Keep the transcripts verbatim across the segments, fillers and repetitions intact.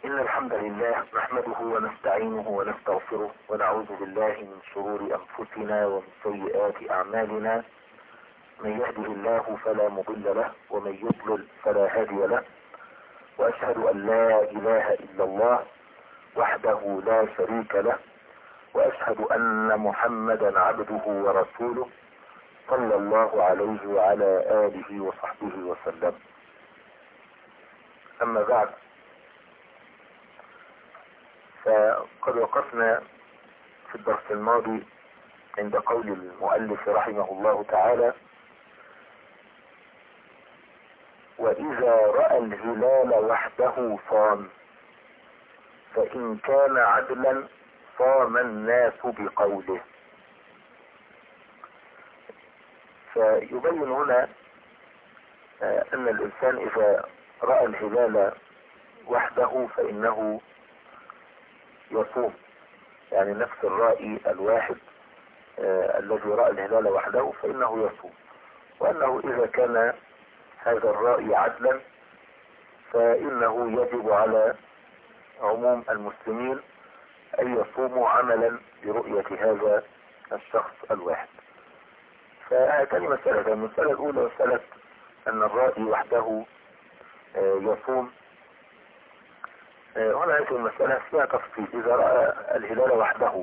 إن الحمد لله نحمده ونستعينه ونستغفره ونعوذ بالله من شرور أنفسنا ومن سيئات أعمالنا. من يهده الله فلا مضل له ومن يضلل فلا هادي له، وأشهد أن لا إله إلا الله وحده لا شريك له، وأشهد أن محمدا عبده ورسوله صلى الله عليه وعلى آله وصحبه وسلم. أما بعد، فقد وقفنا في الدرس الماضي عند قول المؤلف رحمه الله تعالى: وإذا رأى الهلال وحده صام، فإن كان عدلا صام الناس بقوله. فيبين هنا أن الإنسان إذا رأى الهلال وحده فإنه يصوم، يعني نفس الرأي الواحد آه الذي رأى الهلال وحده فإنه يصوم، وأنه إذا كان هذا الرأي عدلا فإنه يجب على عموم المسلمين أن يصوموا عملا برؤية هذا الشخص الواحد. فهاتان مسألة: المسألة الأولى مسألة أن الرأي وحده آه يصوم. هنا هذه المسألة فيها تفصيل. إذا رأى الهلال وحده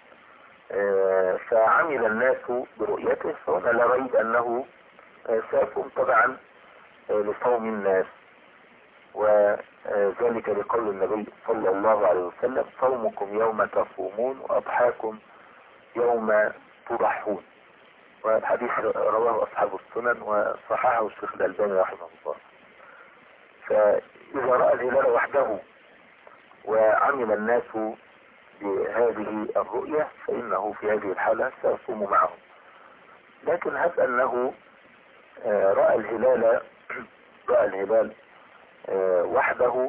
فعمل الناس برؤيته فهنا لا ريب أنه سيصوم طبعا لصوم الناس، وذلك لقول النبي صلى الله عليه وسلم: صومكم يوم تصومون وأضحاكم يوم تضحون. والحديث رواه أصحاب السنن وصححه الشيخ الألباني رحمه الله. فإذا رأى الهلال وحده وعمل الناس بهذه الرؤية فإنه في هذه الحالة سيصوم معهم. لكن هب أنه رأى الهلال رأى الهلال وحده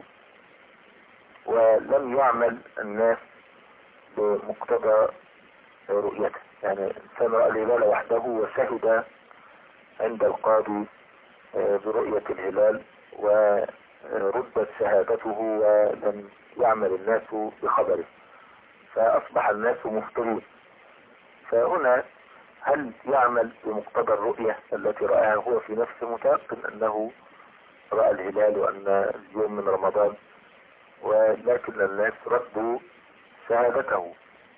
ولم يعمل الناس بمقتضى رؤيته، يعني إنسان رأى الهلال وحده وشهد عند القاضي برؤية الهلال وردت شهادته ولم يعمل الناس بخبره، فأصبح الناس مفترين. فهنا هل يعمل بمقتضى الرؤية التي رآها هو في نفسه متيقن أنه رأى الهلال وأن اليوم من رمضان، ولكن الناس ردوا شهادته؟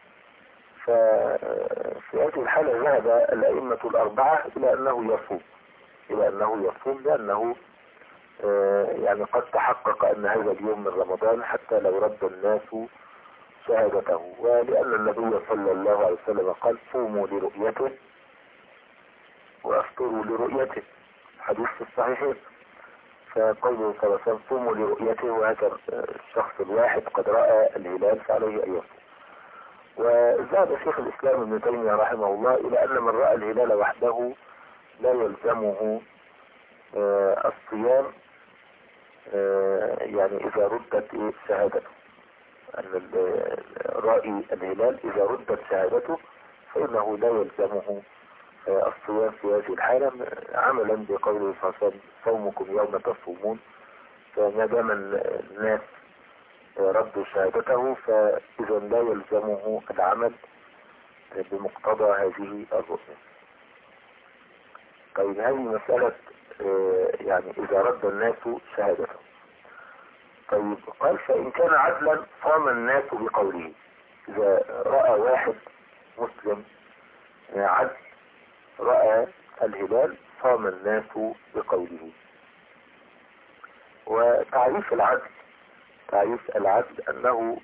ففي هذه الحالة ذهب الأئمة الأربعة إلى أنه يصوم إلى أنه يصوم لأنه يعني قد تحقق أن هذا اليوم من رمضان حتى لو رد الناس شهادته، ولأن النبي صلى الله عليه وسلم قال: صوموا لرؤيته وأفطروا لرؤيته، حديث في الصحيحين. فقوله صلى الله عليه وسلم: صوموا لرؤيته، وهذا الشخص الواحد قد رأى الهلال فعليه أن يصوم. وذهب شيخ الإسلام ابن تيمية رحمه الله إلى أن من رأى الهلال وحده لا يلزمه الصيام، يعني إذا ردت شهادته، أن رأي الهلال إذا ردت شهادته فإنه لا يلزمه الصيام في هذه الحالة، عملا بقوله صلى الله عليه وسلم: صومكم يوم تصومون. فما دام الناس ردوا شهادته فإذا لا يلزمه العمل بمقتضى هذه الرؤية. طيب، هذه مسألة يعني إذا رد الناس شهادته. طيب، قال: فإن كان عدلا صام الناس بقوله. إذا رأى واحد مسلم عدل رأى الهلال صام الناس بقوله. وتعريف العدل تعريف العدل أنه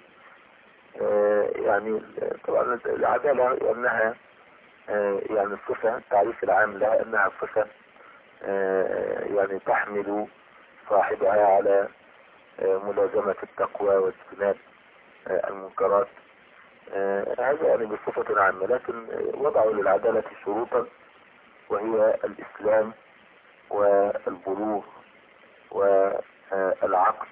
يعني طبعا العدالة أنها يعني الصفة، التعريف العام لها أنها صفة يعني تحمل صاحبها على ملازمة التقوى واجتناب المنكرات. هذا يعني بصفة عامة، لكن وضعوا للعدالة شروطا، وهي الإسلام والبلوغ والعقل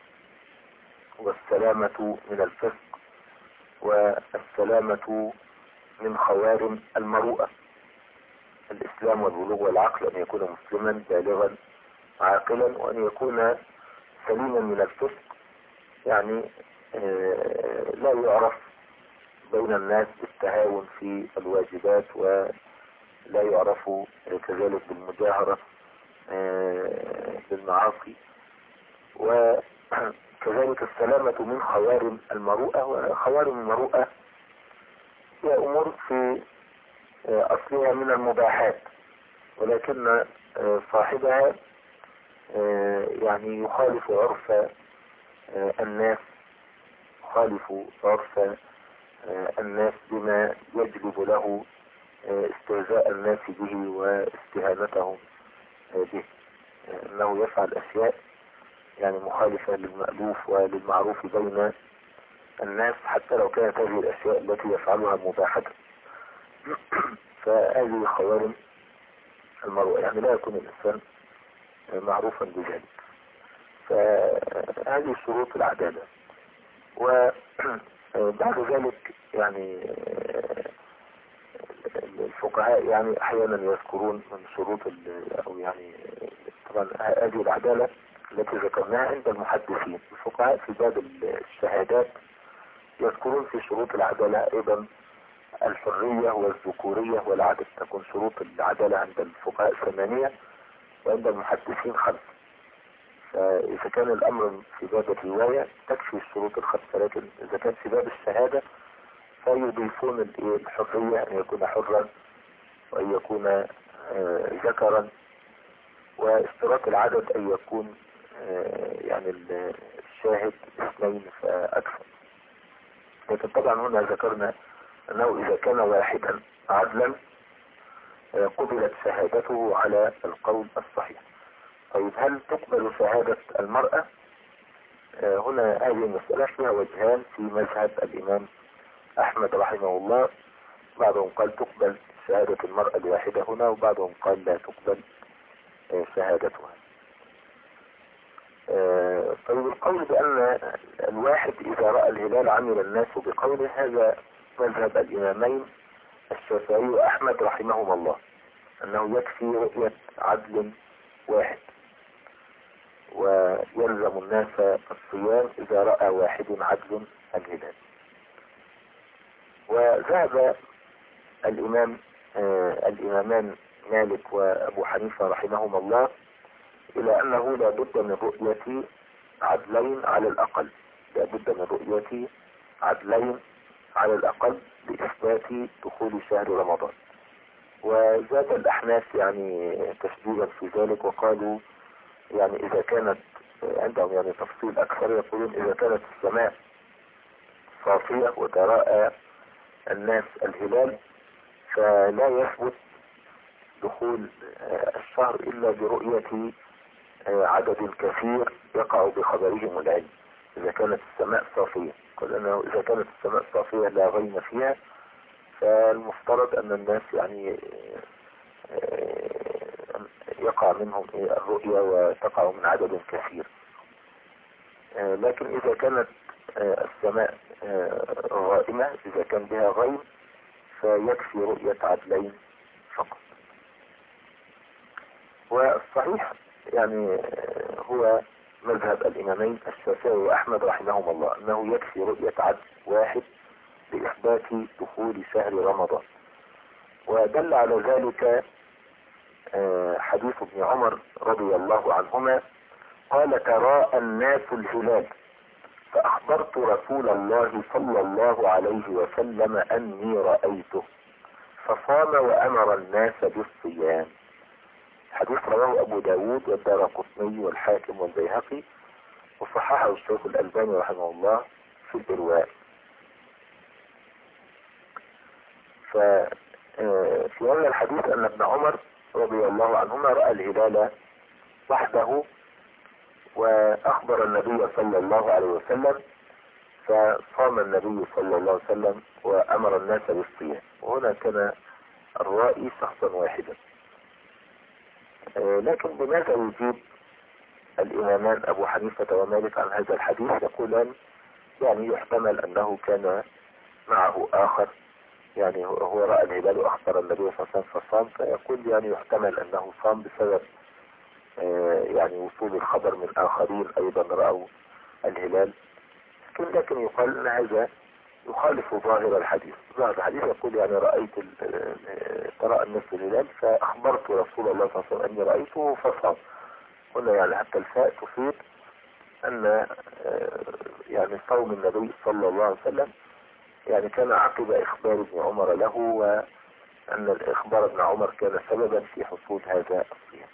والسلامة من الفسق والسلامة من خوارم المروءة. الإسلام والبلوغ والعقل: أن يكون مسلما بالغا عاقلا، وأن يكون سليما من الفسق يعني لا يعرف بين الناس بالتهاون في الواجبات، ولا يعرف كذلك بالمجاهرة بالمعاصي، وكذلك السلامة من خوارم المروءة. وخوارم المروءة هي أمور في أصلها من المباحات، ولكن صاحبها يعني يخالف عرف الناس، يخالف عرف الناس بما يجلب له استهزاء الناس به واستهانتهم به، انه يفعل اشياء يعني مخالفة للمألوف وللمعروف بين الناس، حتى لو كانت هذه الاشياء التي يفعلها مباحة. فهذه خوارم المروءة، يعني لا يكون الانسان معروفا بذلك. فهذه شروط العدالة. وبعد ذلك يعني الفقهاء يعني احيانا يذكرون من شروط او يعني طبعا هذه العدالة التي ذكرناها عند المحدثين. الفقهاء في باب الشهادات يذكرون في شروط العدالة ايضا الحرية والذكورية والعدل. تكون شروط العدالة عند الفقهاء ثمانية وعند المحدثين خمسة. فإذا كان الأمر في باب الرواية تكفي الشروط الخمسة، لكن إذا كان في باب الشهادة فيضيفون الحرية، أن يكون حرا وأن يكون ذكرا، واشتراط العدد أن يكون يعني الشاهد اثنين فأكثر. لكن طبعا هنا ذكرنا أنه إذا كان واحدا عدلا قبلت شهادته على القول الصحيح. طيب هل تقبل شهادة المرأة؟ هنا هذه المسألة فيها وجهان في مذهب الإمام أحمد رحمه الله. بعضهم قال تقبل شهادة المرأة الواحدة هنا، وبعضهم قال لا تقبل شهادتها. طيب القول بأن الواحد إذا رأى الهلال عمل الناس بقوله، هذا مذهب الإمامين الشافعي وأحمد رحمهما الله، أنه يكفي رؤية عدل واحد، ويلزم الناس الصيام إذا رأى واحد عدل الهلال. وذهب الإمام آه الإمامان مالك وأبو حنيفة رحمهما الله إلى أنه لا بد من رؤية عدلين على الأقل، لا بد من رؤية عدلين على الأقل لإثبات دخول شهر رمضان. وزاد الأحناف يعني تشديدا في ذلك، وقالوا يعني إذا كانت عندهم يعني تفصيل أكثر، يقولون إذا كانت السماء صافية وتراءى الناس الهلال فلا يثبت دخول الشهر إلا برؤية عدد كثير يقع بخبرهم العلم. إذا كانت السماء صافية، قال أنه إذا كانت السماء صافية لا غيم فيها، فالمفترض أن الناس يعني يقع منهم الرؤية وتقع من عدد كثير. لكن إذا كانت السماء غائمة، إذا كان بها غيم، فيكفي رؤية عدلين فقط. والصحيح يعني هو مذهب الإمامين الشافعي وأحمد رحمهما الله، أنه يكفي رؤية عدل واحد لإثبات دخول شهر رمضان. ودل على ذلك حديث ابن عمر رضي الله عنهما قال تراءى الناس الهلال فأخبرت رسول الله صلى الله عليه وسلم أني رأيته فصام وأمر الناس بالصيام. حديث رواه أبو داود والدارقطني والحاكم والبيهقي، وصححه الشيخ الألباني رحمه الله في الإرواء. ففي هذا الحديث أن ابن عمر رضي الله عنهما رأى الهلال وحده، وأخبر النبي صلى الله عليه وسلم، فصام النبي صلى الله عليه وسلم وأمر الناس بالصيام. وهنا كان الرائي شخصا واحدا. لكن بماذا يجيب الإمامان أبو حنيفة ومالك عن هذا الحديث؟ يقولان يعني يحتمل أنه كان معه آخر، يعني هو رأى الهلال وأخبر النبي صلى الله عليه وسلم فصام، فيقول يعني يحتمل أنه صام بسبب يعني وصول الخبر من آخرين أيضا رأوا الهلال، ممكن، لكن يقال ان هذا يخالف ظاهر الحديث. ظاهر الحديث يقول يعني رأيت تراءى الناس الهلال فأخبرت رسول الله صلى الله عليه وسلم أني رأيته فصام. قلنا يعني حتى الفاء تفيد أن يعني صوم النبي صلى الله عليه وسلم يعني كان عقب إخبار ابن عمر له، وأن إخبار ابن عمر كان سببا في حصول هذا الصيام.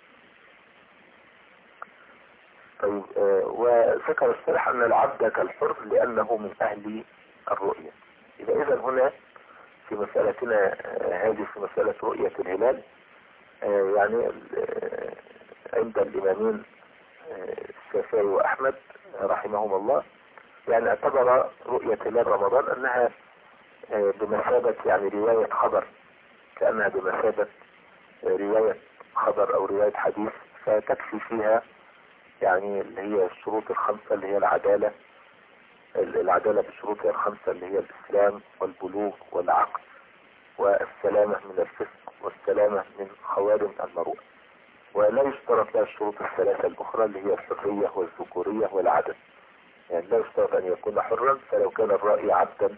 طيب، وذكر الشرح أن العبد كالحر لأنه من أهل الرؤية. إذا إذن هنا في مسألتنا هذه، في مسألة رؤية الهلال، يعني عند الإمامين الشافعي وأحمد رحمهم الله، يعني اعتبر رؤية هلال رمضان أنها بمثابة يعني رواية خبر، كأنها بمثابة رواية خبر أو رواية حديث، فتكفي فيها يعني اللي هي الشروط الخمسة اللي هي العدالة العدالة بشروطها الخمسة اللي هي الإسلام والبلوغ والعقل والسلامة من الفسق والسلامة من خوارم المروءة. ولا يشترط لها الشروط الثلاثة الأخرى اللي هي الحرية والذكورية والعدد. يعني لا يشترط أن يكون حرا، فلو كان الرأي عبدا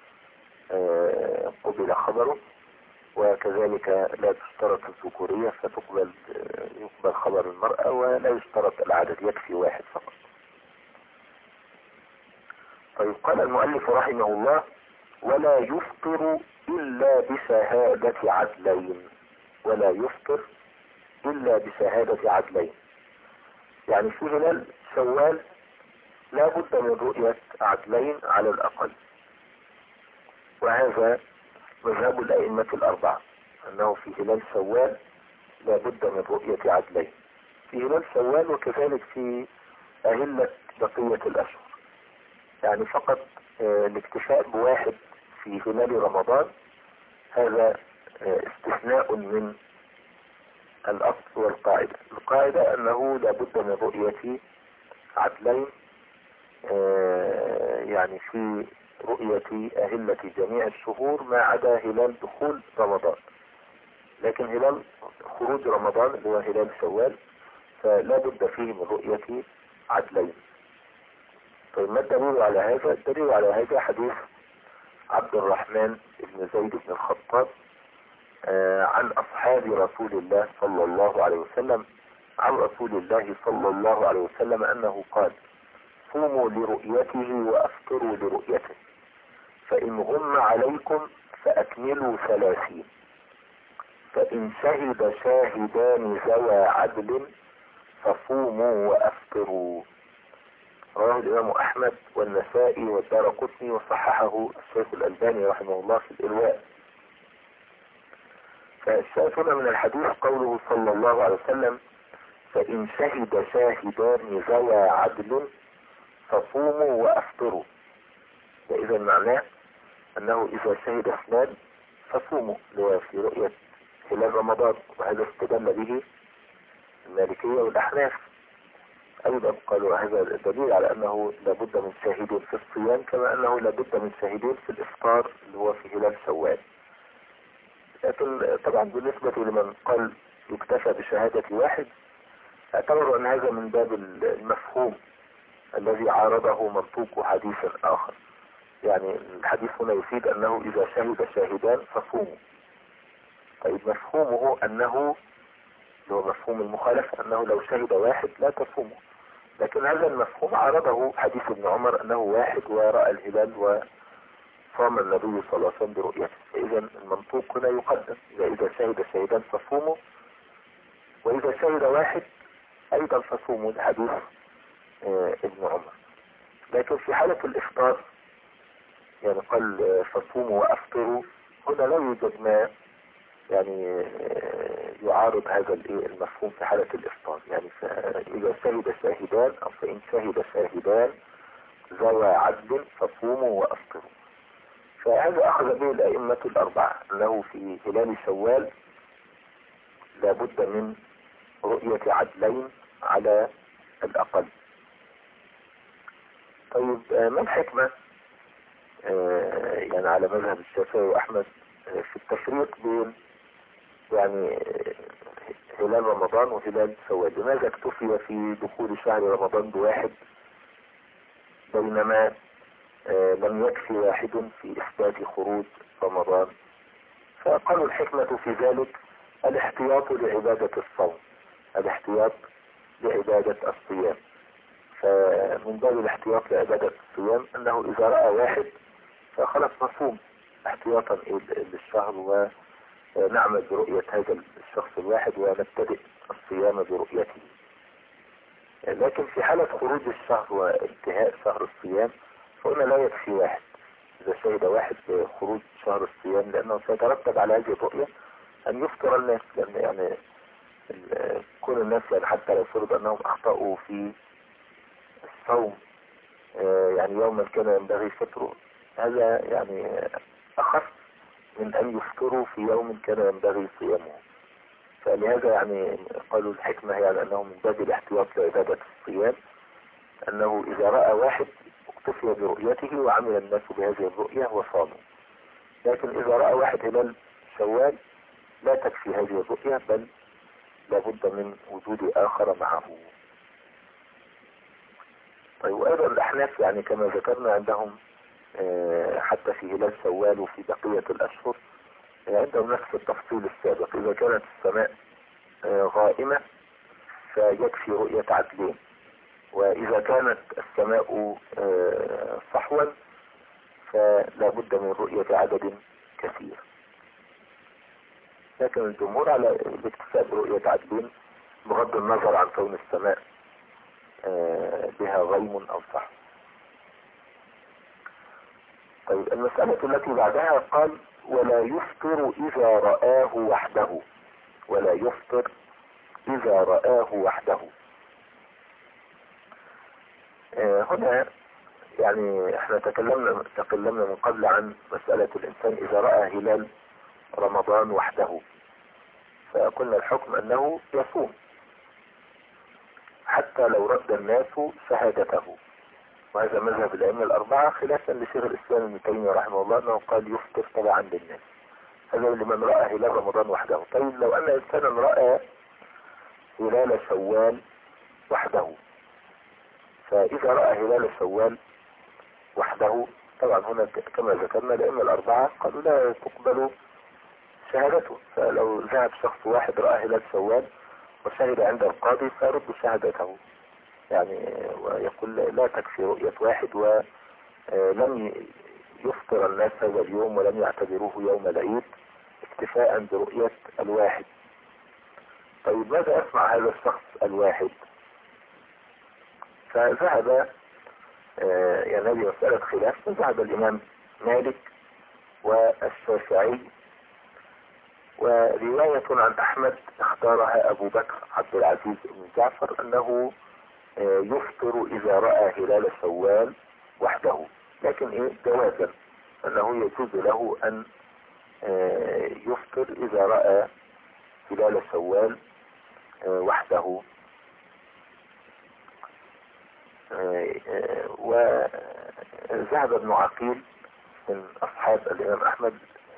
قبل خبره، وكذلك لا تشترط الذكورية فتقبل يقبل خبر المرأة، ولا يشترط العدد، يكفي واحد فقط. طيب، قال المؤلف رحمه الله: ولا يفطر إلا بشهادة عدلين. ولا يفطر إلا بشهادة عدلين، يعني في هلال شوال لا بد من رؤية عدلين على الأقل، وهذا مذهب الأئمة الأربعة، أنه في هلال شوال لا بد من رؤية عدلين في هلال شوال، وكذلك في أهلة بقية الأشهر. يعني فقط الاكتفاء بواحد في هلال رمضان هذا استثناء من الأصل والقاعدة. القاعدة أنه لا بد من رؤية عدلين، يعني في رؤية أهلة جميع الشهور ما عدا هلال دخول رمضان، لكن هلال خروج رمضان اللي هو هلال شوال فلا بد فيه من رؤية عدلين. طيب، ما الدليل على هذا؟ الدليل على هذا حديث عبد الرحمن بن زيد بن الخطاب عن أصحاب رسول الله صلى الله عليه وسلم عن رسول الله صلى الله عليه وسلم أنه قال: صوموا لرؤيته وأفطروا لرؤيته، فإن غم عليكم فأكملوا ثلاثين، فإن شهد شاهدان ذوى عدل فصوموا وأفطروا. رواه الإمام أحمد والنسائي والدارقطني وصححه الشيخ الألباني رحمه الله في الإرواء. فالشاهد من الحديث قوله صلى الله عليه وسلم: فإن شهد شاهدان ذوى عدل فصوموا وأفطروا. فإذا معناه أنه إذا شهد اثنان فصوموا، في رؤية هلال رمضان، وهذا استدل به المالكية والأحناف. أيضا قالوا هذا الدليل على أنه لابد من شاهدين في الصيام، كما أنه لابد من شاهدين في الإفطار اللي هو في هلال شوال. لكن طبعا بالنسبة لمن قال يكتفى بشهادة واحد، اعتبروا أن هذا من باب المفهوم الذي عارضه منطوق حديث آخر. يعني الحديث هنا يفيد أنه إذا شهد شاهدان فصوموا. طيب، مفهومه أنه هو مفهوم المخالفة، أنه لو شهد واحد لا تصوموا، لكن هذا المفهوم عرضه حديث ابن عمر أنه واحد ورأى الهلال وصام النبي صلى الله عليه وسلم برؤيته. فإذا المنطوق هنا يقدم: إذا شهد شاهدان فصوموا، وإذا شهد واحد أيضا فصوموا، لحديث ابن عمر. لكن في حالة الإفطار يعني قال فصوموا وأفطروا، هنا لا يوجد ما يعني يعارض هذا المفهوم في حالة الإفطار. يعني إذا شهد شاهدان أو فإن شهد شاهدان ذوى عدل فصوموا وأفطروا. فهذا أخذ به الأئمة الأربعة، أنه في هلال شوال لابد من رؤية عدلين على الأقل. طيب، ما الحكمة يعني على مذهب الشافعي وأحمد في التفريق بين يعني هلال رمضان وهلال شوال؟ لماذا اكتفي في دخول شهر رمضان بواحد، بينما لم يكفي واحد في إثبات خروج رمضان. فقالوا الحكمة في ذلك الاحتياط لعبادة الصوم، الاحتياط لعبادة الصيام. فمن باب الاحتياط لعبادة الصيام أنه إذا رأى واحد فخلص نصوم احتياطا للشهر ونعمل برؤية هذا الشخص الواحد ونبتدئ الصيام برؤيته. لكن في حالة خروج الشهر وانتهاء شهر الصيام فهنا لا يكفي واحد. إذا شهد واحد بخروج شهر الصيام لأنه سيترتب على هذه الرؤية أن يفطر الناس، لأن يعني كل الناس يعني حتى لو فرض أنهم أخطأوا في الصوم يعني يوما كان ينبغي فطره، هذا يعني أخف من أن يفطروا في يوم كان ينبغي صيامه. فلهذا يعني قالوا الحكمة هي يعني أنه من باب الاحتياط لعبادة الصيام أنه إذا رأى واحد اكتفي برؤيته وعمل الناس بهذه الرؤية وصاموا. لكن إذا رأى واحد هلال شوال لا تكفي هذه الرؤية، بل لابد من وجود آخر معه. طيب وأيضا الأحناف يعني كما ذكرنا عندهم حتى في هلال شوال وفي بقية الأشهر عندهم نفس التفصيل السابق. إذا كانت السماء غائمة فيكفي رؤية عدلين، وإذا كانت السماء صحوا فلا بد من رؤية عدد كثير. لكن الجمهور على الاكتفاء برؤية عدلين بغض النظر عن كون السماء بها غيم أو صحو. طيب المسألة التي بعدها قال ولا يفطر إذا رآه وحده، ولا يفطر إذا رآه وحده. هنا يعني احنا تكلمنا تكلمنا من قبل عن مسألة الإنسان إذا رأى هلال رمضان وحده، فقلنا الحكم أنه يصوم حتى لو رد الناس شهادته، وهذا مذهب الأئمة الأربعة خلافا لشيخ الإسلام ابن تيمية رحمه الله أنه قال يفطر تبعا للناس. هذا لمن رأى هلال رمضان وحده. طيب لو أن إنسانا رأى هلال شوال وحده، فإذا رأى هلال شوال وحده طبعا هنا كما ذكرنا الأئمة الأربعة قالوا لا تقبل شهادته. فلو ذهب شخص واحد رأى هلال شوال وشهد عند القاضي فيرد شهادته، يعني ويقول لا تكفي رؤية واحد، ولم يفطر الناس هذا اليوم ولم يعتبروه يوم العيد اكتفاء برؤية الواحد. طيب ماذا يصنع هذا الشخص الواحد؟ فذهب يعني هذه مسألة خلاف، فذهب الإمام مالك والشافعي، ورواية عن أحمد اختارها أبو بكر عبد العزيز بن جعفر أنه يفطر إذا رأى هلال شوال وحده، لكن إيه جوازا أنه يجوز له أن يفطر إذا رأى هلال شوال وحده. وذهب ابن عقيل من أصحاب الإمام أحمد،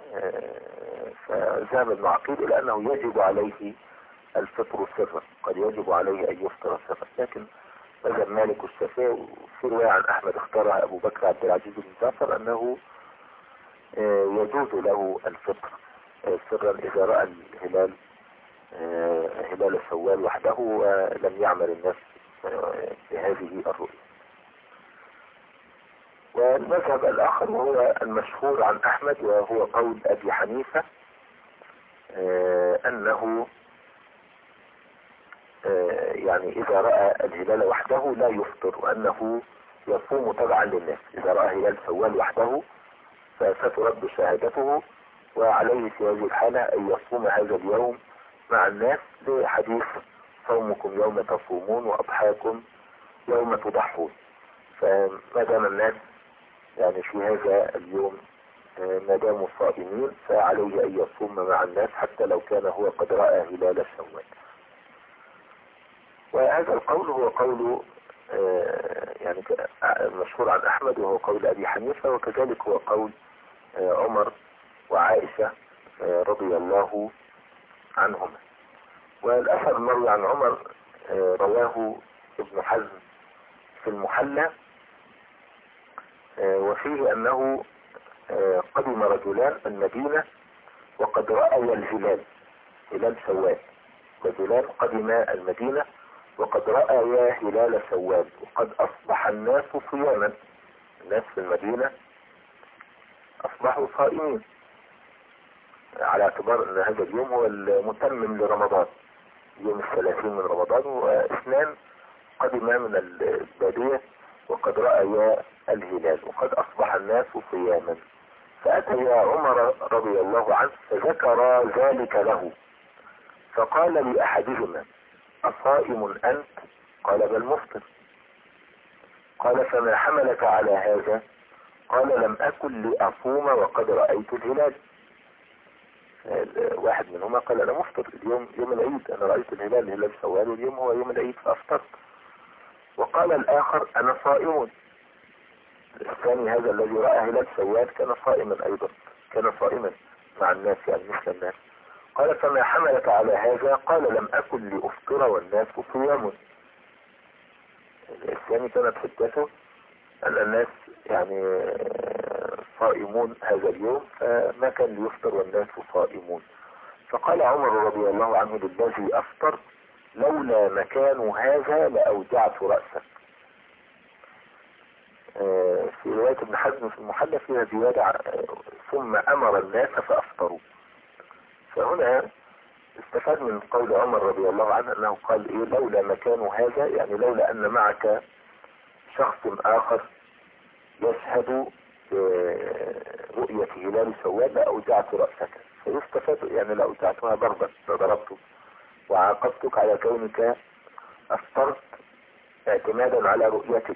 فذهب ابن عقيل إلى أنه يجب عليه الفطر سرا، قد يجب عليه أن يفطر سرا. لكن مذهب مالك والشافعي في رواية عن أحمد اختارها أبو بكر عبد العزيز بن جعفر أنه يجوز له الفطر سرا إذا رأى الهلال هلال شوال وحده ولم يعمل الناس بهذه الرؤية. والمذهب الآخر وهو المشهور عن أحمد وهو قول أبي حنيفة أنه يعني إذا رأى الهلال وحده لا يفطر، وأنه يصوم تبعا للناس. إذا رأى هلال شوال وحده فسترد شهادته، وعليه في هذه الحالة أن يصوم هذا اليوم مع الناس لحديث صومكم يوم تصومون وأضحاكم يوم تضحون. فما دام الناس يعني في هذا اليوم ما داموا صائمين فعليه أن يصوم مع الناس حتى لو كان هو قد رأى هلال شوال. وهذا القول هو قول يعني مشهور عن أحمد وهو قول أبي حنيفة، وكذلك هو قول عمر وعائشة رضي الله عنهما. والأثر المروي عن عمر رواه ابن حزم في المحلى، وفي وفيه أنه قدم رجلان المدينة وقد رأوا الهلال، هلال شوال. رجلان قدم المدينة وقد رأيا هلال شوال وقد أصبح الناس صياما. الناس في المدينة أصبحوا صائمين على اعتبار أن هذا اليوم هو المتمم لرمضان، يوم الثلاثين من رمضان، واثنان قدم من البادية وقد رأيا الهلال وقد أصبح الناس صياما. فأتيا عمر رضي الله عنه فذكر ذلك له، فقال لأحدهما: أصائم أنت؟ قال: بل مفطر. قال: فما حملك على هذا؟ قال: لم أكن لأصوم وقد رأيت الهلال. واحد منهما قال: أنا مفطر اليوم يوم العيد، أنا رأيت الهلال هلال شوال واليوم هو يوم العيد فأفطرت. وقال الآخر: أنا صائم. الثاني هذا الذي رأى هلال شوال كان صائما أيضا، كان صائما مع الناس يعني مثل الناس. قال: فما حملك على هذا؟ قال: لم أكن لأفطر والناس صيام. الثاني كانت حجته أن الناس يعني صائمون هذا اليوم، فما كان ليفطر والناس صائمون. فقال عمر رضي الله عنه للذي أفطر: لولا مكان هذا لأوجعت رأسك. في رواية ابن حزم في المحلى فيها زيادة: ثم أمر الناس فأفطروا. فهنا استفاد من قول عمر رضي الله عنه أنه قال إيه لولا مكان هذا، يعني لولا أن معك شخص آخر يشهد رؤية هلال شوال لأوجعت رأسك. فيستفاد يعني لأوجعتها ضربا، ضربته وعاقبتك على كونك أفطرت اعتمادا على رؤيتك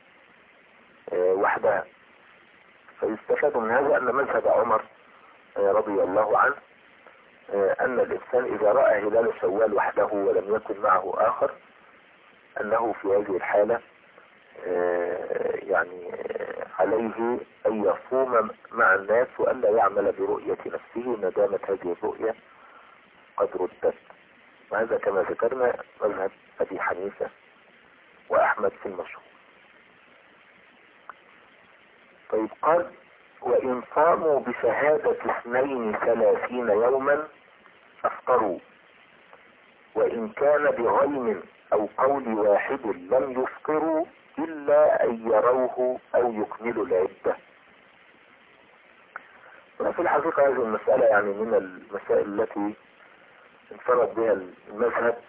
وحدها. فيستفاد من هذا أن مذهب عمر رضي الله عنه أن الإنسان إذا رأى هلال شوال وحده ولم يكن معه آخر أنه في هذه الحالة يعني عليه أن يصوم مع الناس وألا يعمل برؤية نفسه ما دامت هذه الرؤية قد ردت. وهذا كما ذكرنا مذهب أبي حنيفة وأحمد في المشهور. طيب قال: وإن صاموا بشهادة اثنين ثلاثين يوما أفطروا، وإن كان بغيم أو قول واحد لم يفطروا إلا أن يروه أو يكملوا العدة. وفي الحقيقة هذه المسألة يعني من المسائل التي انفرد بها المذهب،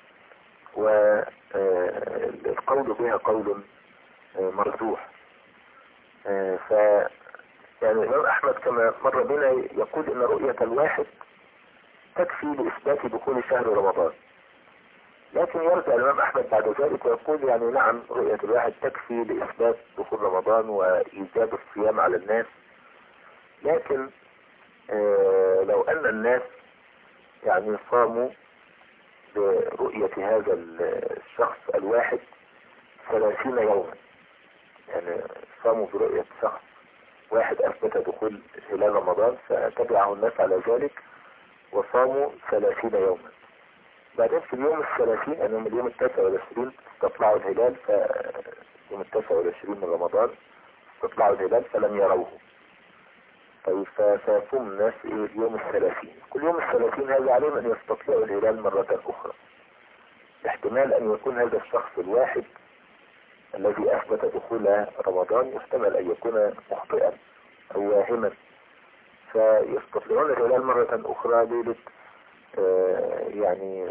والقول بها قول مرجوح. ف يعني الإمام أحمد كما مر بنا يقول إن رؤية الواحد تكفي لإثبات دخول شهر رمضان، لكن يرجع الإمام أحمد بعد ذلك ويقول يعني نعم رؤية الواحد تكفي لإثبات دخول رمضان وإيجاب الصيام على الناس، لكن آه لو أن الناس يعني صاموا برؤية هذا الشخص الواحد ثلاثين يوما، يعني صاموا برؤية شخص واحد أثبت دخول هلال رمضان فتبعه الناس على ذلك وصاموا ثلاثين يوما، بعدين في اليوم الثلاثين يعني من اليوم التاسع والعشرين استطلعوا الهلال، ف يوم التاسع والعشرين من رمضان استطلعوا الهلال فلم يروه. طيب فيصوم الناس ايه اليوم الثلاثين، كل يوم الثلاثين هذا عليهم ان يستطيعوا الهلال مرة اخرى. احتمال ان يكون هذا الشخص الواحد الذي اثبت دخول رمضان يحتمل ان يكون مخطئا او واهما، فيستطيعون الهلال مرة اخرى ليلة آه يعني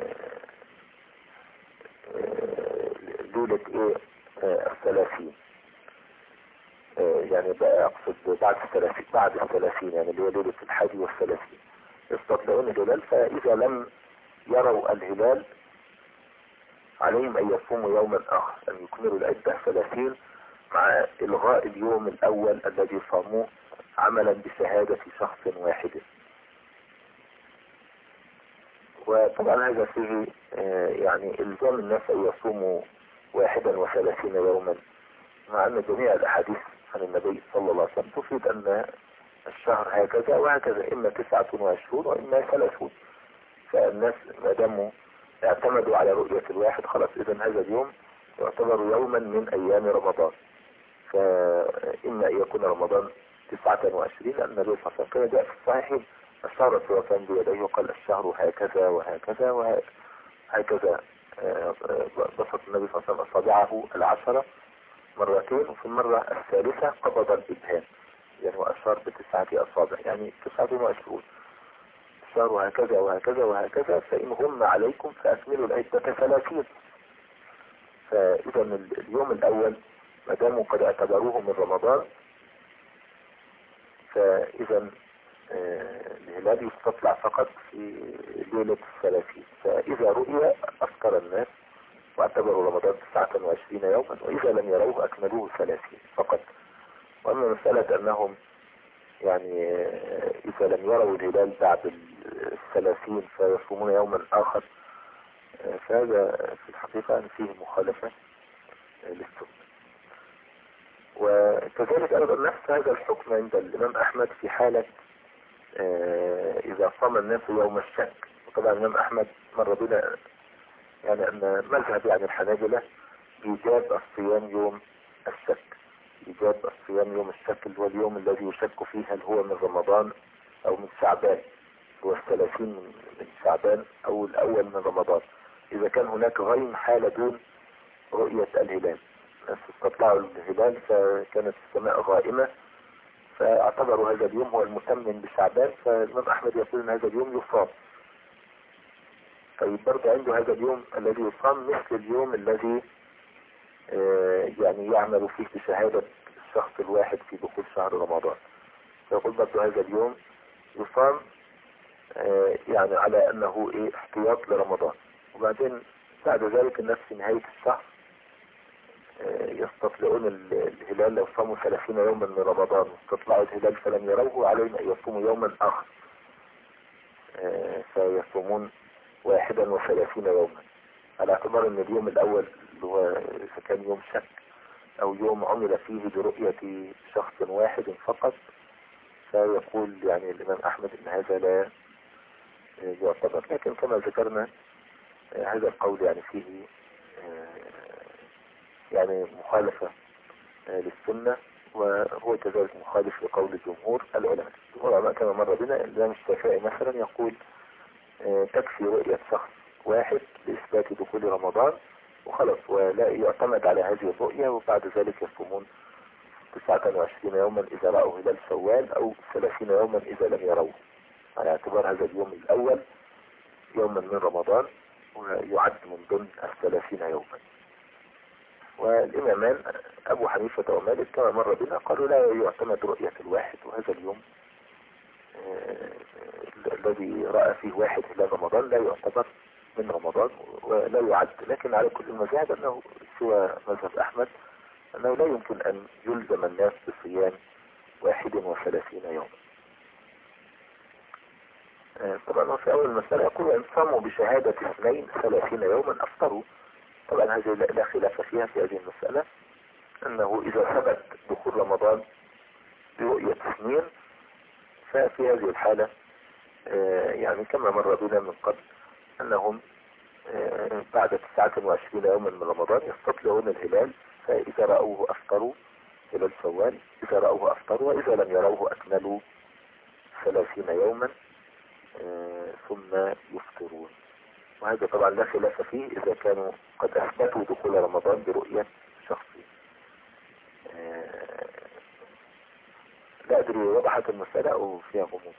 آه ليلة ايه آه الثلاثين، آه يعني بقى اقصد بعد الثلاثين بعد الثلاثين يعني اللي هو ليلة الحادي والثلاثين يستطيعون الهلال. فاذا لم يروا الهلال عليهم ان يصوموا يوما اخر، ان يكملوا العدة ثلاثين مع الغاء اليوم الاول الذي صاموه عملا بشهادة شخص واحد. وطبعا هذا فيه يعني الزام الناس ان يصوموا واحدا وثلاثين يوما، مع ان جميع الاحاديث عن النبي صلى الله عليه وسلم تفيد ان الشهر هكذا وهكذا، اما تسعة وعشرون واما ثلاثون. فالناس ما داموا اعتمدوا على رؤية الواحد خلاص اذا هذا اليوم يعتبر يوما من ايام رمضان، فإما أن يكون رمضان تسعة وعشرين، لأن النبي صلى الله عليه وسلم جاء في الصحيحين أشار السلطان بيديه وقال الشهر هكذا وهكذا وهكذا. بسط النبي صلى الله عليه وسلم أصابعه العشرة مرتين، وفي المرة الثالثة قبض الإبهام يعني وأشار بتسعة أصابع يعني تسعة وعشرون. الشهر هكذا وهكذا وهكذا، فإن غم عليكم فأكملوا العدة ثلاثين. فإذا اليوم الأول ما داموا قد اعتبروه من رمضان، فإذا الهلال يستطلع فقط في ليلة الثلاثين. فإذا رؤي أفطر الناس واعتبروا رمضان تسعة وعشرين يوما، وإذا لم يروه أكملوه ثلاثين فقط. وأما مسألة أنهم يعني إذا لم يروا الهلال بعد الثلاثين فيصومون يوما آخر، فهذا في الحقيقة فيه مخالفة للسنة. وكذلك أيضا نفس هذا الحكم عند الإمام أحمد في حالة إذا صام الناس يوم الشك. وطبعا الإمام أحمد مر بنا يعني أن مذهب يعني الحنابلة إيجاب الصيام يوم الشك، إيجاب الصيام يوم الشك اللي هو اليوم الذي يشك فيه هل هو من رمضان أو من شعبان، هو الثلاثين من شعبان أو الأول من رمضان. إذا كان هناك غيم حال دون رؤية الهلال، الناس استطلعوا الهلال فكانت السماء غائمة فاعتبروا هذا اليوم هو المتمم بشعبان، فالإمام أحمد يقول أن هذا اليوم يصام. طيب برضه عنده هذا اليوم الذي يصام مثل اليوم الذي يعني يعمل فيه بشهادة الشخص الواحد في دخول شهر رمضان، فيقول برضه هذا اليوم يصام يعني على أنه إيه احتياط لرمضان. وبعدين بعد ذلك الناس في نهاية الشهر يستطلعون الهلال لو صاموا ثلاثين يوما من رمضان واستطلعوا الهلال فلم يروه، عليهم أن يصوموا يوما آخر فيصومون واحدا وثلاثين يوما، على اعتبار أن اليوم الأول اللي هو إذا كان يوم شك أو يوم عمل فيه برؤية شخص واحد فقط، فيقول يعني الإمام أحمد أن هذا لا يعتبر. لكن كما ذكرنا هذا القول يعني فيه يعني مخالفة للسنة، وهو كذلك مخالف لقول الجمهور العلماء. العلماء كما مر بنا الإمام الشافعي مثلا يقول تكفي رؤية شخص واحد لإثبات دخول رمضان وخلص، ولا يعتمد على هذه الرؤية، وبعد ذلك يصومون تسعة وعشرين يوما إذا رأوا هلال شوال أو ثلاثين يوما إذا لم يروه، على اعتبار هذا اليوم الأول يوما من رمضان ويعد من ضمن الثلاثين يوما. والإمامان أبو حنيفة ومالك كما مر بنا قالوا لا يعتمد رؤية الواحد، وهذا اليوم الذي رأى فيه واحد هلال رمضان لا يعتبر من رمضان ولا يعد. لكن على كل المذاهب أنه سوى مذهب أحمد أنه لا يمكن أن يلزم الناس بصيام واحد وثلاثين يوما. طبعا في أول مسألة يقول أن صاموا بشهادة اثنين ثلاثين يوما أفطروا. طبعا هذه لا خلاف فيها في هذه المسألة، أنه إذا ثبت دخول رمضان برؤية اثنين ففي هذه الحالة يعني كما مر بنا من قبل أنهم بعد تسعة وعشرين يوما من رمضان يستطلعون الهلال، فإذا رأوه أفطروا إلى الشوال، إذا رأوه أفطروا، وإذا لم يروه أكملوا ثلاثين يوما ثم يفطرون. وهذا طبعا لا خلاف فيه إذا كانوا قد أثبتوا دخول رمضان برؤية شخصي. لا أدري وضحت المسألة أو فيها غموض؟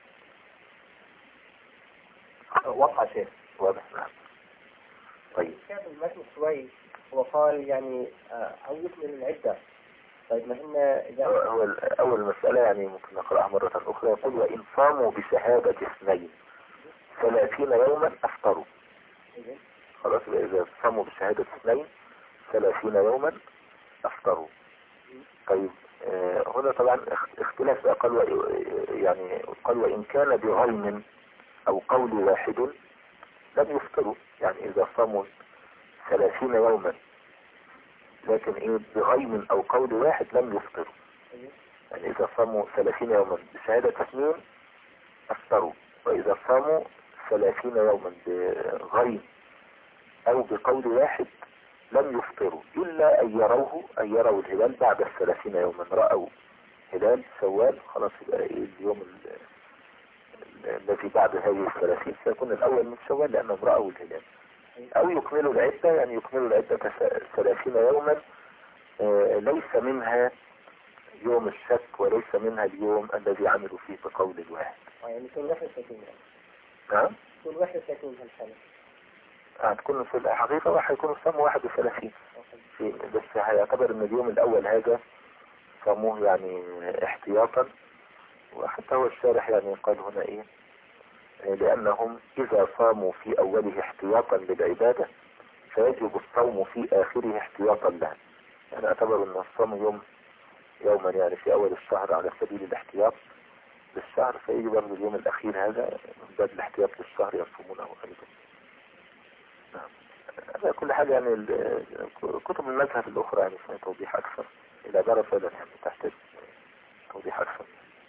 وضح شيء واضح. نعم. طيب كان المتن شوي وقال يعني أو يكمل العدة. طيب ما إن إذا أول أول مسألة يعني ممكن نقرأها مرة أخرى. يقول وإن صاموا بشهادة اثنين ثلاثين يوما أفطروا. خلاص إذا صاموا بشهادة اثنين ثلاثين يوما أفطروا. طيب آه هنا طبعا اختلاف قال يعني قال وإن كان بغيم أو قول واحد لم يفطروا، يعني إذا صاموا ثلاثين يوما لكن إيه بغيم أو قول واحد لم يفطروا، يعني إذا صاموا ثلاثين يوما بشهادة اثنين أفطروا، وإذا صاموا ثلاثين يوما بغيم أو بقول واحد لم يفطروا إلا أن يروه أن يروا الهلال بعد الثلاثين يوما. رأوا هلال شوال خلاص يبقى إيه اليوم ال- ال- الذي بعد هذه الثلاثين سيكون الأول من شوال لأنهم رأوا الهلال. أو يكملوا العدة، يعني يكملوا العدة ثلاثين يوما آه، ليس منها يوم الشك وليس منها اليوم الذي عملوا فيه بقول الواحد. يعني كل واحد سيكون يعني. نعم؟ كل واحد سيكون هالحالة. هتكون في الحقيقة وهيكون الصوم واحد وثلاثين في، بس هيعتبر ان اليوم الاول هذا صاموه يعني احتياطا. وحتى هو الشارح يعني قال هنا ايه، لانهم اذا صاموا في اوله احتياطا للعبادة فيجب الصوم في اخره احتياطا لها. يعني اعتبروا ان الصوم يوم يوما يعني في اول الشهر على سبيل الاحتياط للشهر، فيجي برضه اليوم الاخير هذا من باب الاحتياط للشهر يصومونه ايضا. نعم. على كل حاجة يعني ال- كتب المذهب الاخرى يعني فيها توضيح اكثر الى درجة فعلا يعني تحتاج توضيح اكثر.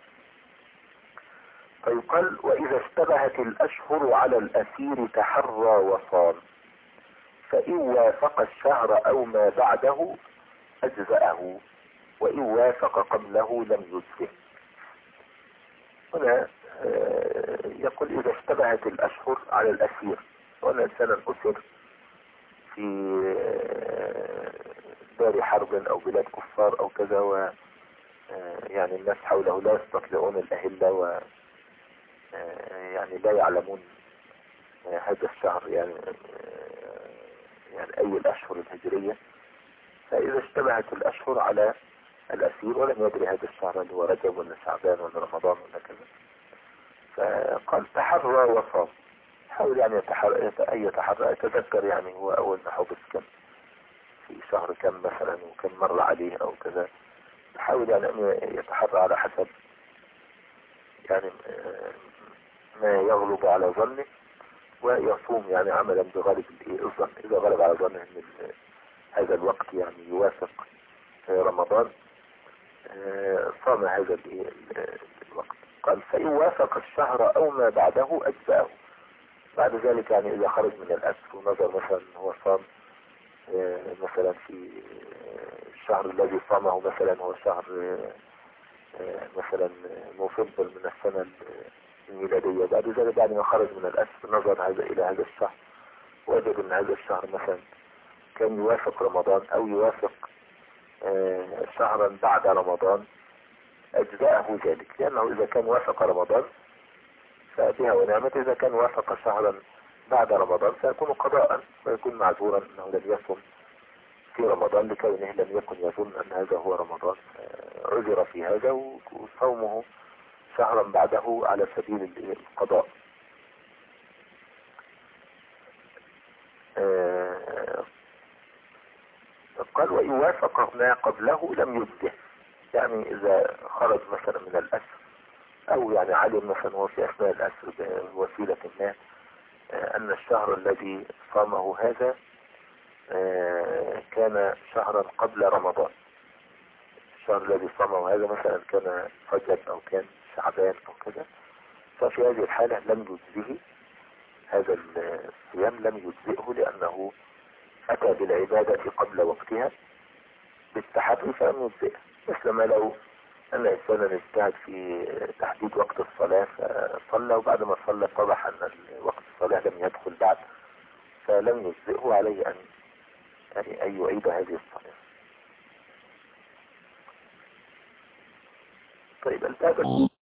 فيقال واذا اشتبهت الاشهر على الاسير تحرى وصام، فان وافق الشهر او ما بعده اجزأه، وان وافق قبله لم يجزه. هنا آه، يقول اذا اشتبهت الاشهر على الاسير، وان انسانا اسر في آه، دار حرب او بلاد كفار او كذا، و آه، يعني الناس حوله لا يستطيعون الاهلة و آه، يعني لا يعلمون آه، هذا الشهر يعني آه، يعني اي الاشهر الهجرية. فاذا اشتبهت الاشهر على الاسير ولم يدري هذا الشهر اللي هو رجب ولا شعبان ولا رمضان ولا كذا، فقال تحرى وصام. حاول يعني يتحرى أي يتحرى يتذكر يعني هو أول ما حبس كم في شهر كم مثلا وكم مر عليه أو كذا. يحاول يعني أن يتحرى على حسب يعني ما يغلب على ظنه ويصوم يعني عملا بغالب الظن. إذا غلب على ظنه أن هذا الوقت يعني يوافق رمضان صام هذا الوقت. قال فإن وافق الشهر أو ما بعده أجزأه. بعد ذلك يعني إذا خرج من الأسر ونظر مثلا هو صام مثلا في الشهر الذي صامه مثلا هو شهر مثلا نوفمبر من السنة الميلادية، بعد ذلك بعد ما خرج من الأسر نظر هذا إلى هذا الشهر وجد أن هذا الشهر مثلا كان يوافق رمضان أو يوافق شهرا بعد رمضان أجزاءه ذلك، لأنه إذا كان وافق رمضان فبها ونعمة، إذا كان وافق شهرا بعد رمضان فيكون قضاء ويكون معذورا أنه لم يصم في رمضان لكونه لم يكن يظن أن هذا هو رمضان، عذر في هذا وصومه شهرا بعده على سبيل القضاء. قال وإن وافق ما قبله لم يجزه. يعني إذا خرج مثلا من الأسر أو يعني علم مثلا هو في أثناء الأسر بوسيلة ما أن الشهر الذي صامه هذا كان شهرا قبل رمضان، الشهر الذي صامه هذا مثلا كان رجب أو كان شعبان أو كذا، ففي هذه الحالة لم يجزه هذا الصيام، لم يجزئه لأنه أتى بالعبادة قبل وقتها بالتحري فلم يجزئه. مثل ما لو أن إنسانا اجتهد في تحديد وقت الصلاة فصلى وبعد ما صلى اتضح أن وقت الصلاة لم يدخل بعد فلم يجزئه، عليه أن يعني أن يعيد هذه الصلاة. طيب الباب